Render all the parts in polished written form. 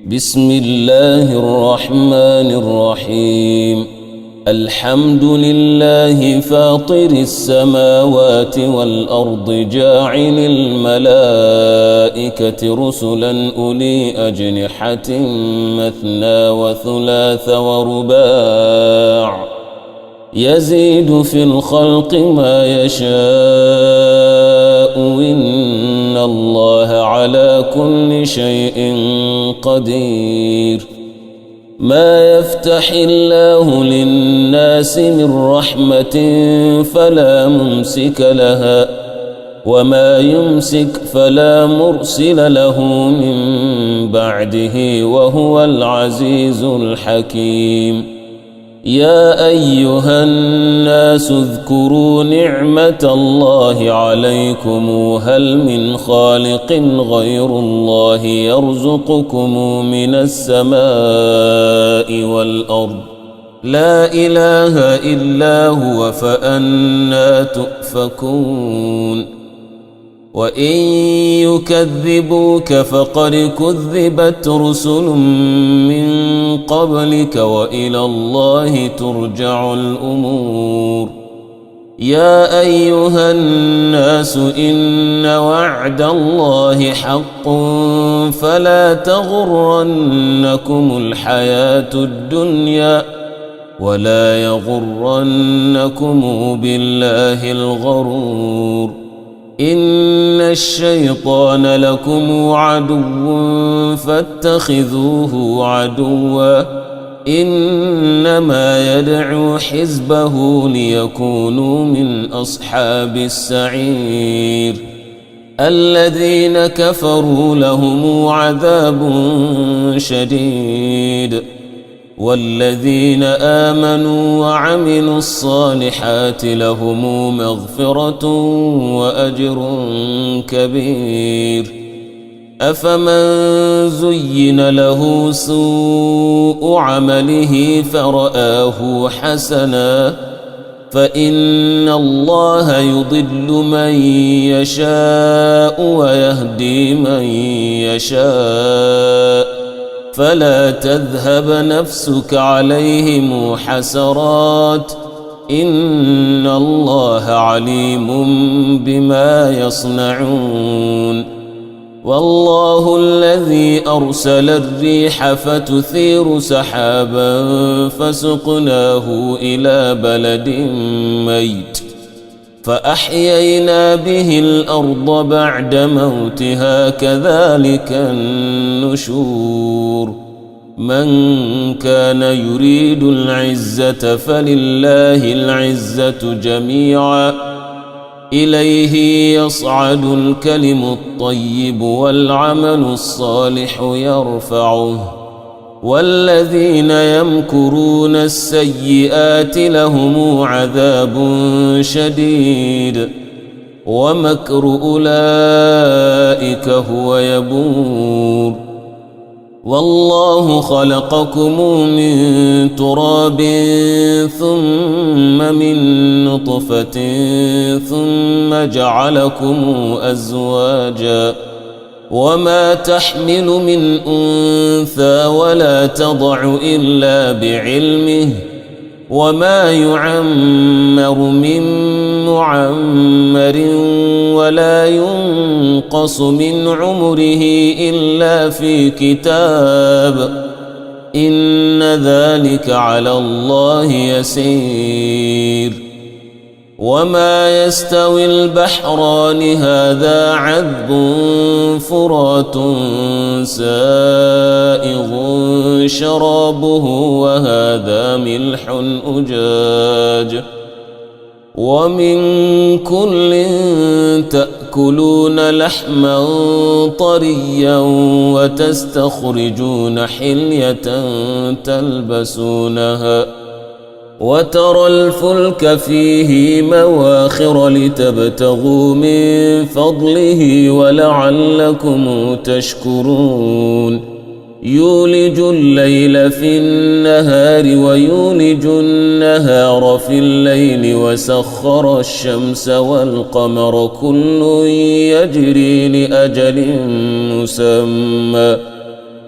بسم الله الرحمن الرحيم. الحمد لله فاطر السماوات والأرض جاعل الملائكة رسلا أولي أجنحة مثنى وثلاث ورباع يزيد في الخلق ما يشاء إن الله على كل شيء قدير. ما يفتح الله للناس من رحمة فلا ممسك لها وما يمسك فلا مرسل له من بعده وهو العزيز الحكيم. يا أيها الناس اذكروا نعمة الله عليكم هل من خالق غير الله يرزقكم من السماء والأرض لا إله إلا هو فأنى تؤفكون. وإن يكذبوك فقد كذبت رسل من قبلك وإلى الله ترجع الأمور. يا أيها الناس إن وعد الله حق فلا تغرنكم الحياة الدنيا ولا يغرنكم بالله الغرور. إن الشيطان لكم عدو فاتخذوه عدوا إنما يدعو حزبه ليكونوا من أصحاب السعير. الذين كفروا لهم عذاب شديد والذين آمنوا وعملوا الصالحات لهم مغفرة وأجر كبير. أفمن زين له سوء عمله فرآه حسنا فإن الله يضل من يشاء ويهدي من يشاء فلا تذهب نفسك عليهم حسرات إن الله عليم بما يصنعون. والله الذي أرسل الريح فتثير سحابا فسقناه إلى بلد ميت فأحيينا به الأرض بعد موتها كذلك النشور. من كان يريد العزة فلله العزة جميعا إليه يصعد الكلم الطيب والعمل الصالح يرفعه والذين يمكرون السيئات لهم عذاب شديد ومكر أولئك هو يبور. والله خلقكم من تراب ثم من نطفة ثم جعلكم أزواجا وما تحمل من أنثى ولا تضع إلا بعلمه وما يعمر من معمر ولا ينقص من عمره إلا في كتاب إن ذلك على الله يسير. وما يستوي البحران هذا عذب فرات سائغ شرابه وهذا ملح أجاج ومن كل تأكلون لحما طريا وتستخرجون حلية تلبسونها وترى الفلك فيه مواخر لتبتغوا من فضله ولعلكم تشكرون. يولج الليل في النهار ويولج النهار في الليل وسخر الشمس والقمر كل يجري لأجل مسمى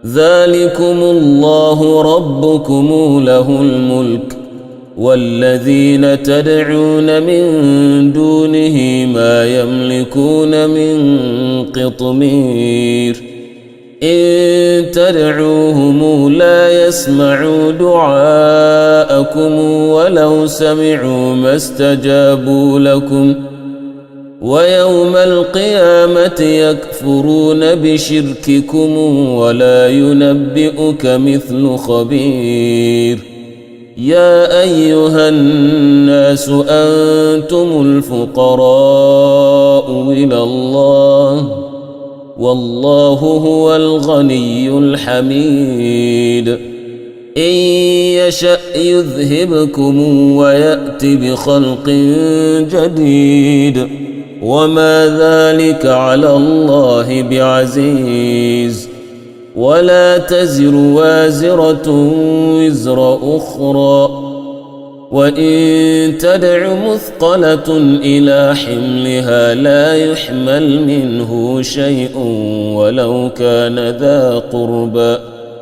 ذلكم الله ربكم له الملك والذين تدعون من دونه ما يملكون من قطمير إن تدعوهم لا يسمعوا دعاءكم ولو سمعوا ما استجابوا لكم ويوم القيامة يكفرون بشرككم ولا ينبئك مثل خبير يا أيها الناس أنتم الفقراء إلى الله والله هو الغني الحميد إن يشأ يذهبكم ويأت بخلق جديد وما ذلك على الله بعزيز ولا تزر وازرة وزر أخرى وإن تدع مثقلة إلى حملها لا يحمل منه شيء ولو كان ذا قربى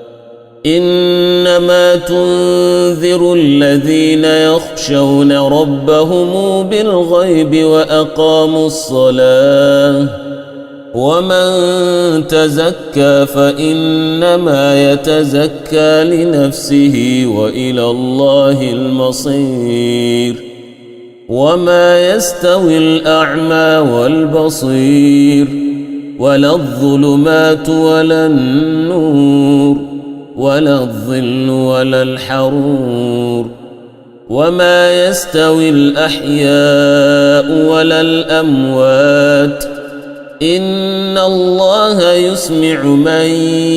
إنما تنذر الذين يخشون ربهم بالغيب وأقاموا الصلاة ومن تزكى فإنما يتزكى لنفسه وإلى الله المصير وما يستوي الأعمى والبصير ولا الظلمات ولا النور ولا الظل ولا الحرور وما يستوي الأحياء ولا الأموات إن الله يسمع من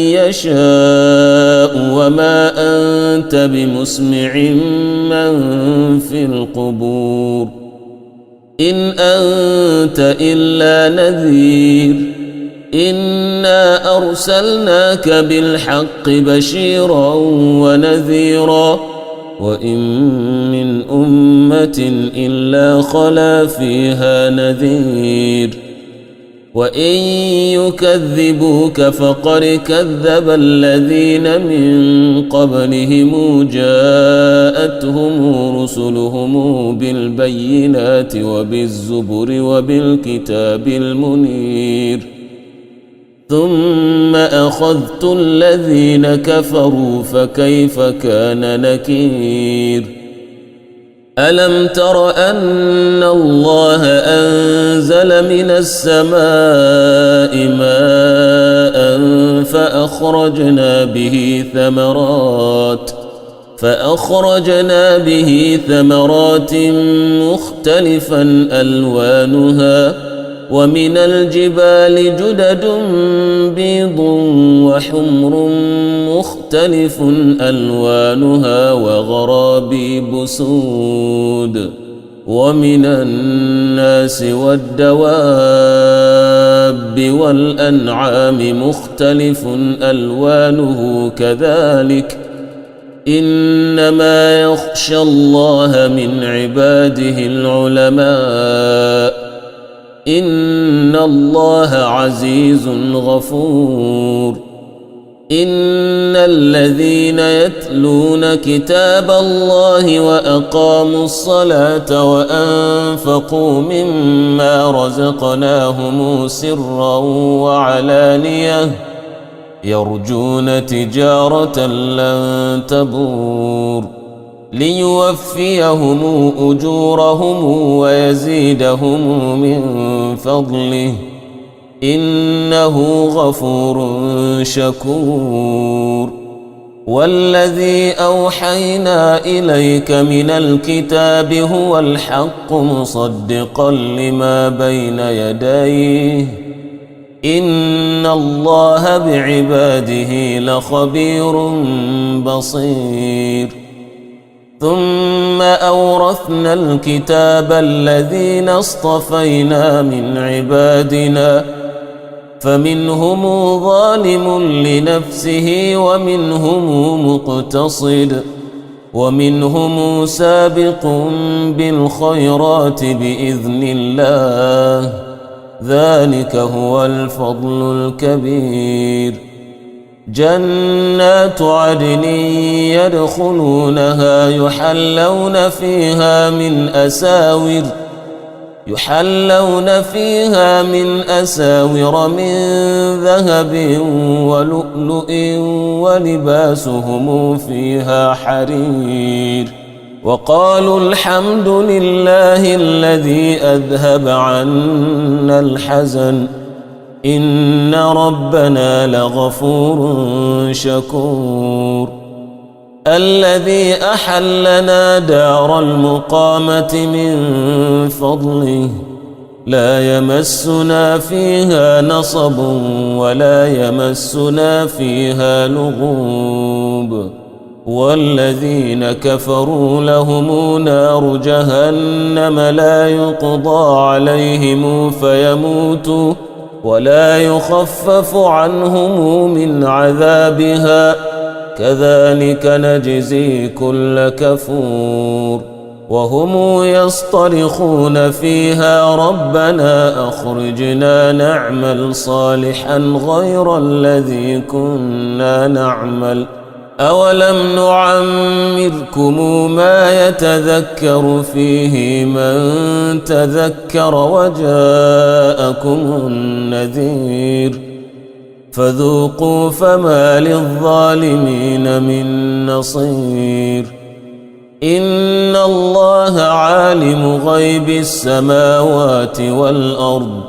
يشاء وما أنت بمسمع من في القبور إن أنت إلا نذير إنا أرسلناك بالحق بشيرا ونذيرا وإن من أمة إلا خلا فيها نذير وإن يكذبوك فقد كذب الذين من قبلهم جاءتهم رسلهم بالبينات وبالزبر وبالكتاب المنير ثم أخذت الذين كفروا فكيف كان نكير ألم تر أن الله أنزل من السماء ماء فأخرجنا به ثمرات مختلفا ألوانها ومن الجبال جدد بيض وحمر مختلف ألوانها وغرابيب سود ومن الناس والدواب والأنعام مختلف ألوانه كذلك إنما يخشى الله من عباده العلماء إن الله عزيز غفور إن الذين يتلون كتاب الله وأقاموا الصلاة وأنفقوا مما رزقناهم سرا وعلانية يرجون تجارة لن تبور ليوفيهم أجورهم ويزيدهم من فضله إنه غفور شكور والذي أوحينا إليك من الكتاب هو الحق مصدقا لما بين يديه إن الله بعباده لخبير بصير ثم أورثنا الكتاب الذين اصطفينا من عبادنا فمنهم ظالم لنفسه ومنهم مقتصد ومنهم سابق بالخيرات بإذن الله ذلك هو الفضل الكبير جنات عدن يدخلونها يحلون فيها من أساور من ذهب ولؤلؤ ولباسهم فيها حرير وقالوا الحمد لله الذي أذهب عنا الحزن إن ربنا لغفور شكور الذي أحلنا دار المقامة من فضله لا يمسنا فيها نصب ولا يمسنا فيها لغوب والذين كفروا لهم نار جهنم لا يقضى عليهم فيموتوا ولا يخفف عنهم من عذابها كذلك نجزي كل كفور وهم يصطرخون فيها ربنا أخرجنا نعمل صالحا غير الذي كنا نعمل أولم نعمركم ما يتذكر فيه من تذكر وجاءكم النذير فذوقوا فما للظالمين من نصير إن الله عالم غيب السماوات والأرض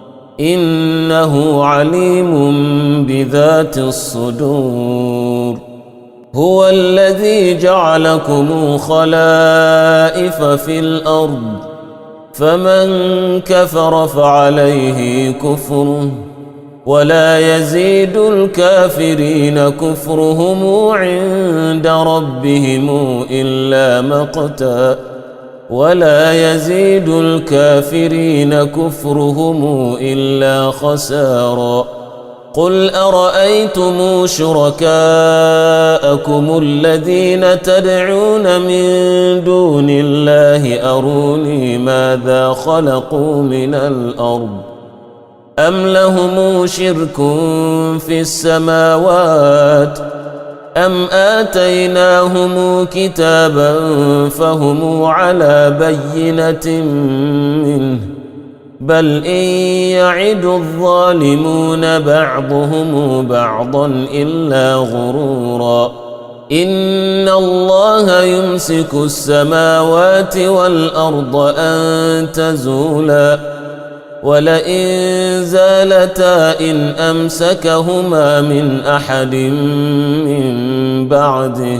إنه عليم بذات الصدور هو الذي جعلكم خلائف في الأرض فمن كفر فعليه كفره ولا يزيد الكافرين كفرهم عند ربهم إلا مقتا ولا يزيد الكافرين كفرهم إلا خسارا قل أرأيتم شركاءكم الذين تدعون من دون الله أروني ماذا خلقوا من الأرض أم لهم شرك في السماوات أم آتيناهم كتابا فهم على بينة منه بل إن يعد الظالمون بعضهم بعضا إلا غرورا إن الله يمسك السماوات والأرض أن تزولا ولئن زالتا إن أمسكهما من أحد من بعده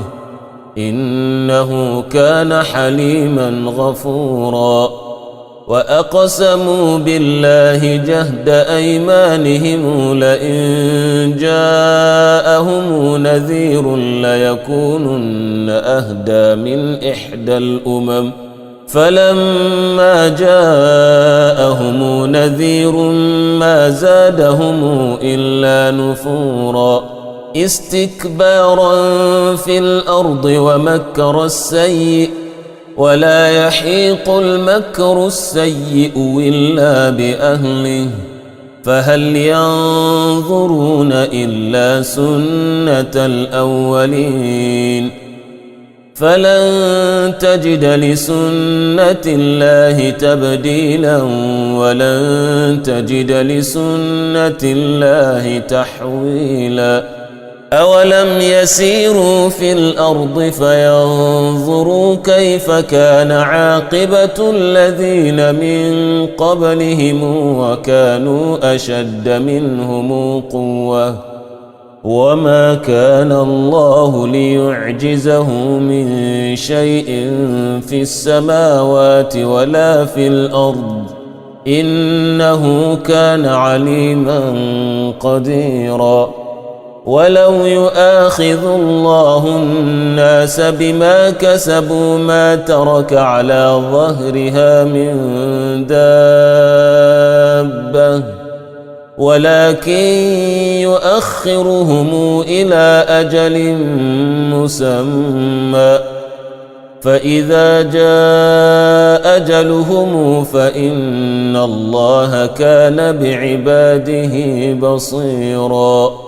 إنه كان حليما غفورا وأقسموا بالله جهد أيمانهم لئن جاءهم نذير ليكونن أهدى من إحدى الأمم فلما جاءهم نذير ما زادهم إلا نفورا استكبارا في الأرض ومكر السيء ولا يحيق المكر السيء إلا بأهله فهل ينظرون إلا سنة الأولين فلن تجد لسنة الله تبديلا ولن تجد لسنة الله تحويلا أولم يسيروا في الأرض فينظروا كيف كان عاقبة الذين من قبلهم وكانوا أشد منهم قوة وما كان الله ليعجزه من شيء في السماوات ولا في الأرض إنه كان عليما قديرا ولو يؤاخذ الله الناس بما كسبوا ما ترك على ظهرها من دابة ولكن يؤخرهم إلى أجل مسمى فإذا جاء أجلهم فإن الله كان بعباده بصيراً